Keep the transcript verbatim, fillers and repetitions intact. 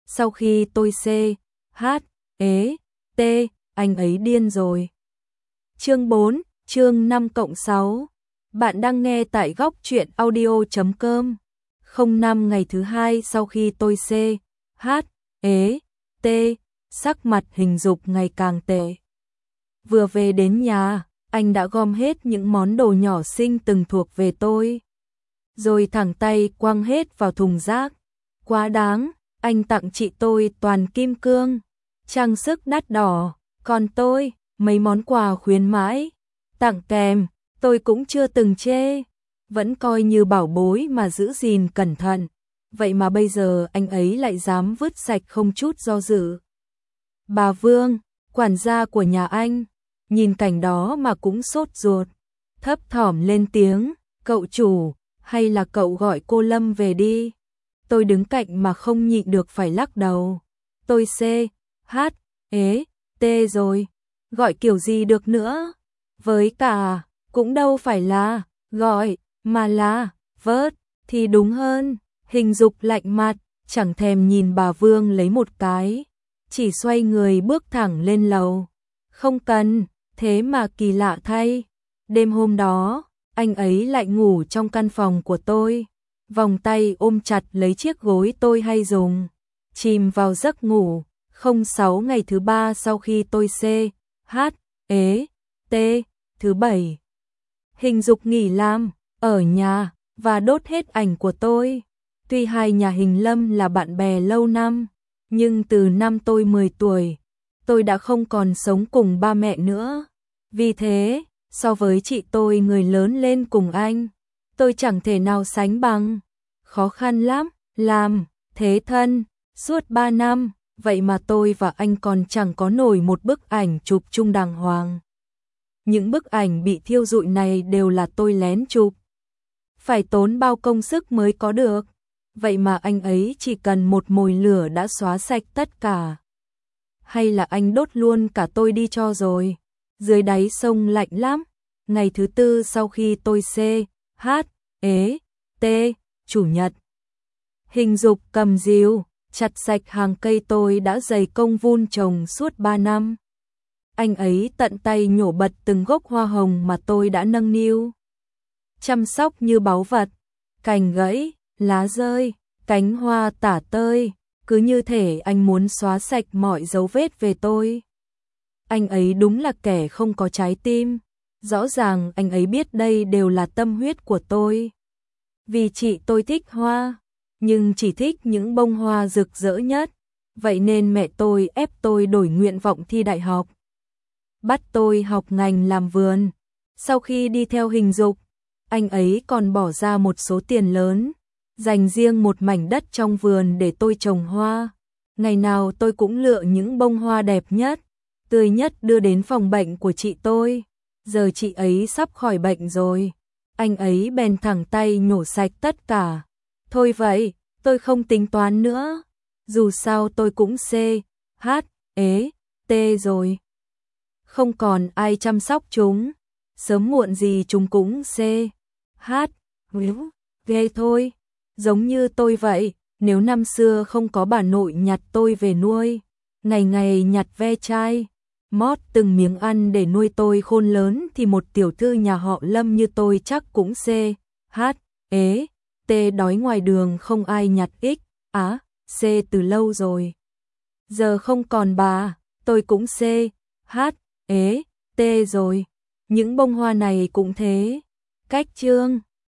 sau khi tôi C, H, ế, T, anh ấy điên rồi. Chương bốn, chương năm cộng sáu. Bạn đang nghe tại góc truyện audio chấm com. không năm ngày thứ hai sau khi tôi C, H, ế, T, sắc mặt Hình Dục ngày càng tệ. Vừa về đến nhà, anh đã gom hết những món đồ nhỏ xinh từng thuộc về tôi, rồi thẳng tay quăng hết vào thùng rác. Quá đáng, anh tặng chị tôi toàn kim cương, trang sức đắt đỏ, còn tôi, mấy món quà khuyến mãi, tặng kèm, tôi cũng chưa từng chê, vẫn coi như bảo bối mà giữ gìn cẩn thận. Vậy mà bây giờ anh ấy lại dám vứt sạch không chút do dự. Bà Vương, quản gia của nhà anh, nhìn cảnh đó mà cũng sốt ruột, thấp thỏm lên tiếng, cậu chủ, hay là cậu gọi cô Lâm về đi. Tôi đứng cạnh mà không nhịn được phải lắc đầu. Tôi C, H, ế, T rồi, gọi kiểu gì được nữa. Với cả, cũng đâu phải là gọi, mà là vớt, thì đúng hơn. Hình Dục lạnh mặt, chẳng thèm nhìn bà Vương lấy một cái, chỉ xoay người bước thẳng lên lầu. Không cần, thế mà kỳ lạ thay, đêm hôm đó, anh ấy lại ngủ trong căn phòng của tôi, vòng tay ôm chặt lấy chiếc gối tôi hay dùng, chìm vào giấc ngủ. Không sáu ngày thứ ba sau khi tôi C, H, ế, T, thứ bảy. Hình Dục nghỉ làm, ở nhà, và đốt hết ảnh của tôi. Tuy hai nhà Hình Lâm là bạn bè lâu năm, nhưng từ năm tôi mười tuổi, tôi đã không còn sống cùng ba mẹ nữa. Vì thế, so với chị tôi người lớn lên cùng anh, tôi chẳng thể nào sánh bằng. Khó khăn lắm, làm, thế thân, suốt ba năm, vậy mà tôi và anh còn chẳng có nổi một bức ảnh chụp chung đàng hoàng. Những bức ảnh bị thiêu rụi này đều là tôi lén chụp, phải tốn bao công sức mới có được. Vậy mà anh ấy chỉ cần một mồi lửa đã xóa sạch tất cả. Hay là anh đốt luôn cả tôi đi cho rồi. Dưới đáy sông lạnh lắm. Ngày thứ tư sau khi tôi C, H, ế, T, chủ nhật. Hình Dục cầm rìu, chặt sạch hàng cây tôi đã dày công vun trồng suốt ba năm. Anh ấy tận tay nhổ bật từng gốc hoa hồng mà tôi đã nâng niu, chăm sóc như báu vật. Cành gãy, lá rơi, cánh hoa tả tơi, cứ như thể anh muốn xóa sạch mọi dấu vết về tôi. Anh ấy đúng là kẻ không có trái tim. Rõ ràng anh ấy biết đây đều là tâm huyết của tôi. Vì chị tôi thích hoa, nhưng chỉ thích những bông hoa rực rỡ nhất. Vậy nên mẹ tôi ép tôi đổi nguyện vọng thi đại học, bắt tôi học ngành làm vườn. Sau khi đi theo Hình Dục, anh ấy còn bỏ ra một số tiền lớn, dành riêng một mảnh đất trong vườn để tôi trồng hoa. Ngày nào tôi cũng lựa những bông hoa đẹp nhất, tươi nhất đưa đến phòng bệnh của chị tôi. Giờ chị ấy sắp khỏi bệnh rồi, anh ấy bèn thẳng tay nhổ sạch tất cả. Thôi vậy, tôi không tính toán nữa, dù sao tôi cũng C, H, ế, T rồi. Không còn ai chăm sóc chúng, sớm muộn gì chúng cũng C, H, ghê thôi. Giống như tôi vậy, nếu năm xưa không có bà nội nhặt tôi về nuôi, ngày ngày nhặt ve chai, mót từng miếng ăn để nuôi tôi khôn lớn, thì một tiểu thư nhà họ Lâm như tôi chắc cũng C, H, ế, T đói ngoài đường không ai nhặt X, á, C từ lâu rồi. Giờ không còn bà, tôi cũng C, H, ế, T rồi. Những bông hoa này cũng thế. Cách chương